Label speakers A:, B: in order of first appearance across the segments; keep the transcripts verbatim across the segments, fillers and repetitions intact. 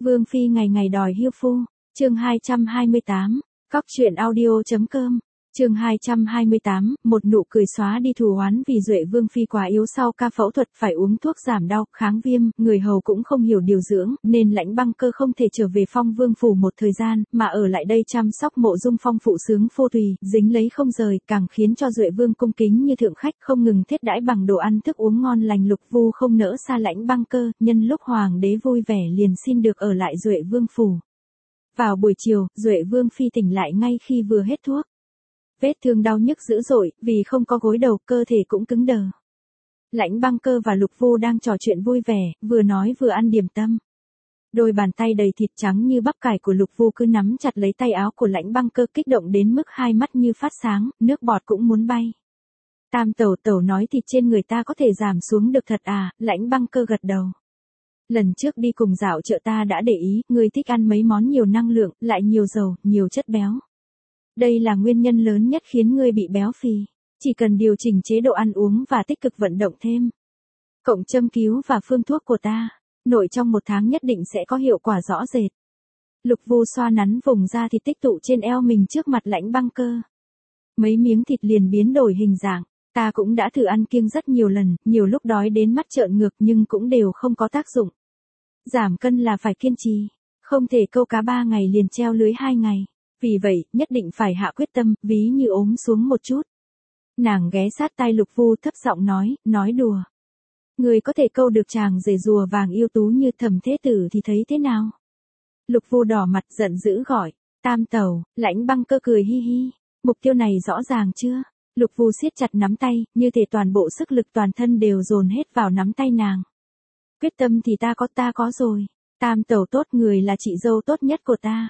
A: Vương phi ngày ngày đòi hiêu phu, chương hai trăm hai mươi tám, cóc truyện audio.com, chương hai trăm hai mươi tám, một nụ cười xóa đi thù oán vì Duệ Vương phi quá yếu sau ca phẫu thuật phải uống thuốc giảm đau, kháng viêm, người hầu cũng không hiểu điều dưỡng, nên Lãnh Băng Cơ không thể trở về Phong Vương phủ một thời gian, mà ở lại đây chăm sóc Mộ Dung Phong phụ sướng phô tùy, dính lấy không rời, càng khiến cho Duệ Vương cung kính như thượng khách, không ngừng thiết đãi bằng đồ ăn thức uống ngon lành. Lục Vu không nỡ xa Lãnh Băng Cơ, nhân lúc hoàng đế vui vẻ liền xin được ở lại Duệ Vương phủ. Vào buổi chiều, Duệ Vương phi tỉnh lại ngay khi vừa hết thuốc. Vết thương đau nhức dữ dội, vì không có gối đầu, cơ thể cũng cứng đờ. Lãnh Băng Cơ và Lục Vu đang trò chuyện vui vẻ, vừa nói vừa ăn điểm tâm. Đôi bàn tay đầy thịt trắng như bắp cải của Lục Vu cứ nắm chặt lấy tay áo của Lãnh Băng Cơ, kích động đến mức hai mắt như phát sáng, nước bọt cũng muốn bay. Tam tẩu tẩu nói thịt trên người ta có thể giảm xuống được thật à? Lãnh Băng Cơ gật đầu. Lần trước đi cùng dạo chợ ta đã để ý, người thích ăn mấy món nhiều năng lượng, lại nhiều dầu, nhiều chất béo. Đây là nguyên nhân lớn nhất khiến ngươi bị béo phì. Chỉ cần điều chỉnh chế độ ăn uống và tích cực vận động thêm, cộng châm cứu và phương thuốc của ta, nội trong một tháng nhất định sẽ có hiệu quả rõ rệt. Lục Vu xoa nắn vùng da thịt tích tụ trên eo mình trước mặt Lãnh Băng Cơ. Mấy miếng thịt liền biến đổi hình dạng. Ta cũng đã thử ăn kiêng rất nhiều lần, nhiều lúc đói đến mắt trợn ngược nhưng cũng đều không có tác dụng. Giảm cân là phải kiên trì, không thể câu cá ba ngày liền treo lưới hai ngày. Vì vậy, nhất định phải hạ quyết tâm, ví như ốm xuống một chút. Nàng ghé sát tai Lục Vu thấp giọng nói, nói đùa. Người có thể câu được chàng rể rùa vàng yêu tú như Thẩm Thế Tử thì thấy thế nào? Lục Vu đỏ mặt giận dữ gọi, Tam tẩu. Lãnh Băng Cơ cười hi hi. Mục tiêu này rõ ràng chưa? Lục Vu siết chặt nắm tay, như thể toàn bộ sức lực toàn thân đều dồn hết vào nắm tay nàng. Quyết tâm thì ta có ta có rồi. Tam tẩu tốt, người là chị dâu tốt nhất của ta.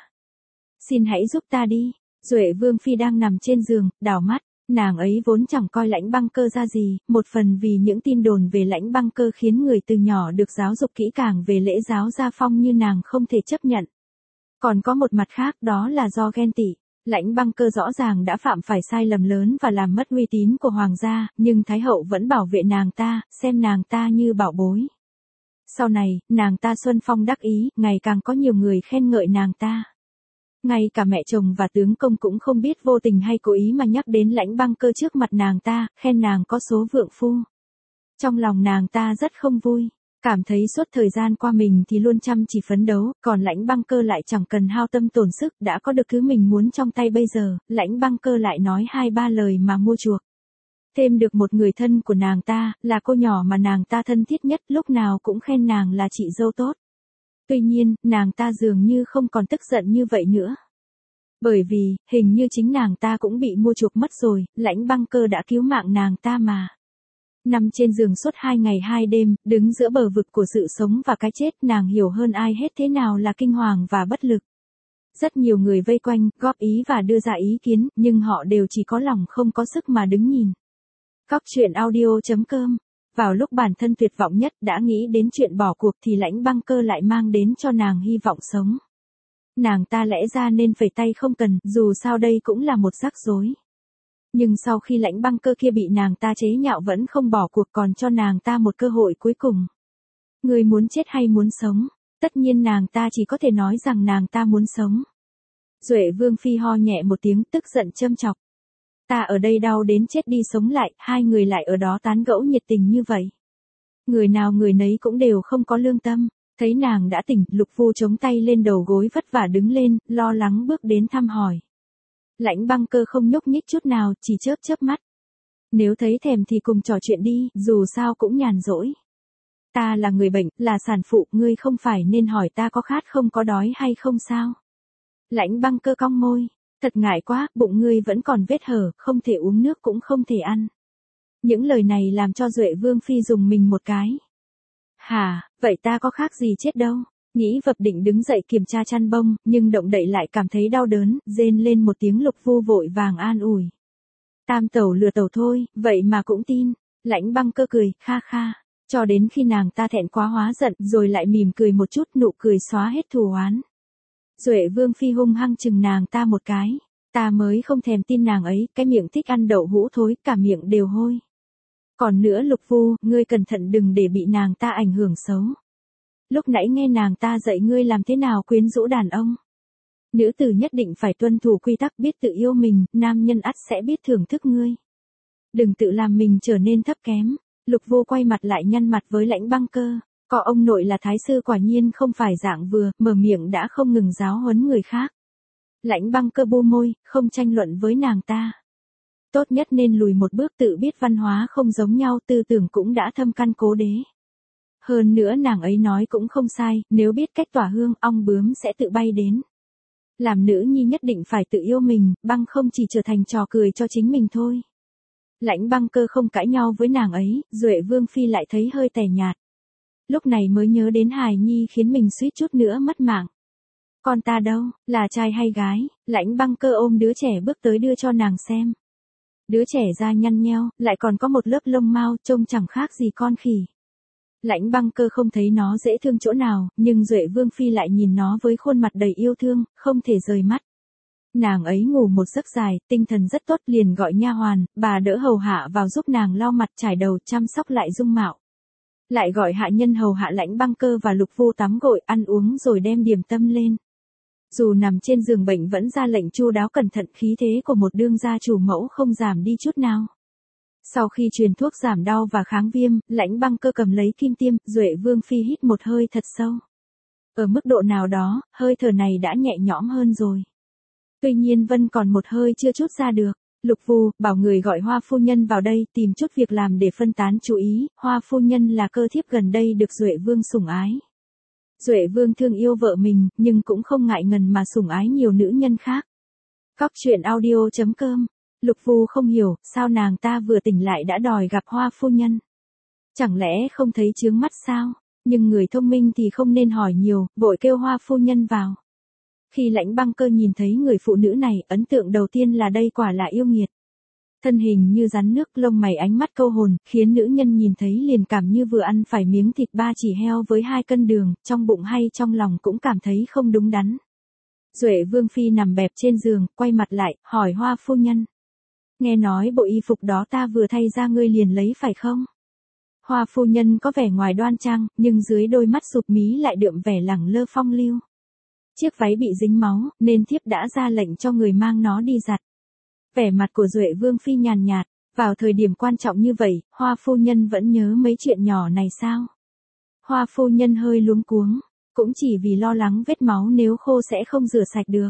A: Xin hãy giúp ta đi. Duệ Vương phi đang nằm trên giường, đảo mắt, nàng ấy vốn chẳng coi Lãnh Băng Cơ ra gì, một phần vì những tin đồn về Lãnh Băng Cơ khiến người từ nhỏ được giáo dục kỹ càng về lễ giáo gia phong như nàng không thể chấp nhận. Còn có một mặt khác, đó là do ghen tị. Lãnh Băng Cơ rõ ràng đã phạm phải sai lầm lớn và làm mất uy tín của hoàng gia, nhưng Thái hậu vẫn bảo vệ nàng ta, xem nàng ta như bảo bối. Sau này, nàng ta xuân phong đắc ý, ngày càng có nhiều người khen ngợi nàng ta. Ngay cả mẹ chồng và tướng công cũng không biết vô tình hay cố ý mà nhắc đến Lãnh Băng Cơ trước mặt nàng ta, khen nàng có số vượng phu. Trong lòng nàng ta rất không vui, cảm thấy suốt thời gian qua mình thì luôn chăm chỉ phấn đấu, còn Lãnh Băng Cơ lại chẳng cần hao tâm tổn sức, đã có được thứ mình muốn trong tay bây giờ. Lãnh Băng Cơ lại nói hai ba lời mà mua chuộc. Thêm được một người thân của nàng ta, là cô nhỏ mà nàng ta thân thiết nhất, lúc nào cũng khen nàng là chị dâu tốt. Tuy nhiên, nàng ta dường như không còn tức giận như vậy nữa. Bởi vì, hình như chính nàng ta cũng bị mua chuộc mất rồi, Lãnh Băng Cơ đã cứu mạng nàng ta mà. Nằm trên giường suốt hai ngày hai đêm, đứng giữa bờ vực của sự sống và cái chết, nàng hiểu hơn ai hết thế nào là kinh hoàng và bất lực. Rất nhiều người vây quanh, góp ý và đưa ra ý kiến, nhưng họ đều chỉ có lòng không có sức mà đứng nhìn. Cóc truyện audio.com. Vào lúc bản thân tuyệt vọng nhất đã nghĩ đến chuyện bỏ cuộc thì Lãnh Băng Cơ lại mang đến cho nàng hy vọng sống. Nàng ta lẽ ra nên phẩy tay không cần, dù sao đây cũng là một rắc rối. Nhưng sau khi Lãnh Băng Cơ kia bị nàng ta chế nhạo vẫn không bỏ cuộc, còn cho nàng ta một cơ hội cuối cùng. Người muốn chết hay muốn sống? Tất nhiên nàng ta chỉ có thể nói rằng nàng ta muốn sống. Duệ Vương phi ho nhẹ một tiếng, tức giận châm chọc. Ta ở đây đau đến chết đi sống lại, hai người lại ở đó tán gẫu nhiệt tình như vậy. Người nào người nấy cũng đều không có lương tâm. Thấy nàng đã tỉnh, Lục Vu chống tay lên đầu gối vất vả đứng lên, lo lắng bước đến thăm hỏi. Lãnh Băng Cơ không nhúc nhích chút nào, chỉ chớp chớp mắt. Nếu thấy thèm thì cùng trò chuyện đi, dù sao cũng nhàn rỗi. Ta là người bệnh, là sản phụ, ngươi không phải nên hỏi ta có khát không, có đói hay không sao? Lãnh Băng Cơ cong môi. Thật ngại quá, bụng ngươi vẫn còn vết hở, không thể uống nước cũng không thể ăn. Những lời này làm cho Duệ Vương phi dùng mình một cái. Hả, vậy ta có khác gì chết đâu. Nghĩ vập định đứng dậy kiểm tra chăn bông, nhưng động đậy lại cảm thấy đau đớn, rên lên một tiếng. Lục Vu vội vàng an ủi. Tam tẩu lừa tẩu thôi, vậy mà cũng tin. Lãnh Băng Cơ cười, kha kha. Cho đến khi nàng ta thẹn quá hóa giận, rồi lại mỉm cười một chút, nụ cười xóa hết thù oán. Duệ Vương phi hung hăng chừng nàng ta một cái. Ta mới không thèm tin nàng ấy, cái miệng thích ăn đậu hũ thối, cả miệng đều hôi. Còn nữa Lục Vu, ngươi cẩn thận đừng để bị nàng ta ảnh hưởng xấu. Lúc nãy nghe nàng ta dạy ngươi làm thế nào quyến rũ đàn ông. Nữ tử nhất định phải tuân thủ quy tắc, biết tự yêu mình, nam nhân ắt sẽ biết thưởng thức ngươi. Đừng tự làm mình trở nên thấp kém. Lục Vô quay mặt lại nhăn mặt với Lãnh Băng Cơ. Có ông nội là thái sư quả nhiên không phải dạng vừa, mở miệng đã không ngừng giáo huấn người khác. Lãnh Băng Cơ bu môi, không tranh luận với nàng ta. Tốt nhất nên lùi một bước, tự biết văn hóa không giống nhau, tư tưởng cũng đã thâm căn cố đế. Hơn nữa nàng ấy nói cũng không sai, nếu biết cách tỏa hương, ong bướm sẽ tự bay đến. Làm nữ nhi nhất định phải tự yêu mình, băng không chỉ trở thành trò cười cho chính mình thôi. Lãnh Băng Cơ không cãi nhau với nàng ấy, Duệ Vương Phi lại thấy hơi tẻ nhạt. Lúc này mới nhớ đến hài nhi khiến mình suýt chút nữa mất mạng. Con ta đâu, là trai hay gái? Lãnh Băng Cơ ôm đứa trẻ bước tới đưa cho nàng xem. Đứa trẻ da nhăn nheo, lại còn có một lớp lông mao, trông chẳng khác gì con khỉ. Lãnh Băng Cơ không thấy nó dễ thương chỗ nào, nhưng Duệ Vương Phi lại nhìn nó với khuôn mặt đầy yêu thương, không thể rời mắt. Nàng ấy ngủ một giấc dài, tinh thần rất tốt, liền gọi nha hoàn, bà đỡ hầu hạ vào giúp nàng lau mặt trải đầu, chăm sóc lại dung mạo. Lại gọi hạ nhân hầu hạ Lãnh Băng Cơ và Lục Vô tắm gội, ăn uống rồi đem điểm tâm lên. Dù nằm trên giường bệnh vẫn ra lệnh chu đáo cẩn thận, khí thế của một đương gia chủ mẫu không giảm đi chút nào. Sau khi truyền thuốc giảm đau và kháng viêm, Lãnh Băng Cơ cầm lấy kim tiêm, Duệ Vương Phi hít một hơi thật sâu. Ở mức độ nào đó, hơi thở này đã nhẹ nhõm hơn rồi. Tuy nhiên vẫn còn một hơi chưa trút ra được. Lục Vu bảo người gọi Hoa phu nhân vào đây tìm chút việc làm để phân tán chú ý, Hoa phu nhân là cơ thiếp gần đây được Duệ Vương sủng ái. Duệ Vương thương yêu vợ mình, nhưng cũng không ngại ngần mà sủng ái nhiều nữ nhân khác. Cóc truyện audio chấm com. Lục Vu không hiểu, sao nàng ta vừa tỉnh lại đã đòi gặp Hoa phu nhân. Chẳng lẽ không thấy chướng mắt sao? Nhưng người thông minh thì không nên hỏi nhiều, vội kêu Hoa phu nhân vào. Khi Lãnh Băng Cơ nhìn thấy người phụ nữ này, ấn tượng đầu tiên là đây quả là yêu nghiệt. Thân hình như rắn nước, lông mày ánh mắt câu hồn, khiến nữ nhân nhìn thấy liền cảm như vừa ăn phải miếng thịt ba chỉ heo với hai cân đường, trong bụng hay trong lòng cũng cảm thấy không đúng đắn. Duệ Vương Phi nằm bẹp trên giường, quay mặt lại, hỏi Hoa phu nhân. Nghe nói bộ y phục đó ta vừa thay ra ngươi liền lấy phải không? Hoa phu nhân có vẻ ngoài đoan trang, nhưng dưới đôi mắt sụp mí lại đượm vẻ lẳng lơ phong lưu. Chiếc váy bị dính máu, nên thiếp đã ra lệnh cho người mang nó đi giặt. Vẻ mặt của Duệ Vương Phi nhàn nhạt, vào thời điểm quan trọng như vậy, Hoa phu nhân vẫn nhớ mấy chuyện nhỏ này sao? Hoa phu nhân hơi luống cuống, cũng chỉ vì lo lắng vết máu nếu khô sẽ không rửa sạch được.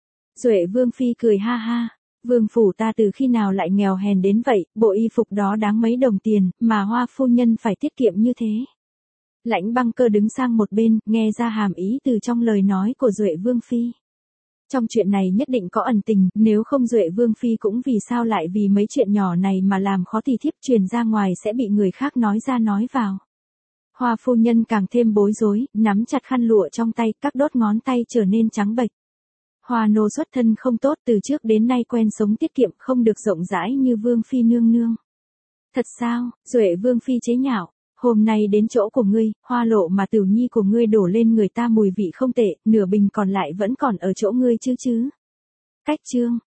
A: Duệ Vương Phi cười ha ha, vương phủ ta từ khi nào lại nghèo hèn đến vậy, bộ y phục đó đáng mấy đồng tiền, mà Hoa phu nhân phải tiết kiệm như thế. Lãnh Băng Cơ đứng sang một bên, nghe ra hàm ý từ trong lời nói của Duệ Vương Phi. Trong chuyện này nhất định có ẩn tình, nếu không Duệ Vương Phi cũng vì sao lại vì mấy chuyện nhỏ này mà làm khó thì thiếp truyền ra ngoài sẽ bị người khác nói ra nói vào. Hoa phu nhân càng thêm bối rối, nắm chặt khăn lụa trong tay, các đốt ngón tay trở nên trắng bệch. Hoa nô xuất thân không tốt, từ trước đến nay quen sống tiết kiệm, không được rộng rãi như Vương Phi nương nương. Thật sao? Duệ Vương Phi chế nhạo. Hôm nay đến chỗ của ngươi, hoa lộ mà tiểu nhi của ngươi đổ lên người ta mùi vị không tệ, nửa bình còn lại vẫn còn ở chỗ ngươi chứ chứ. Cách chương.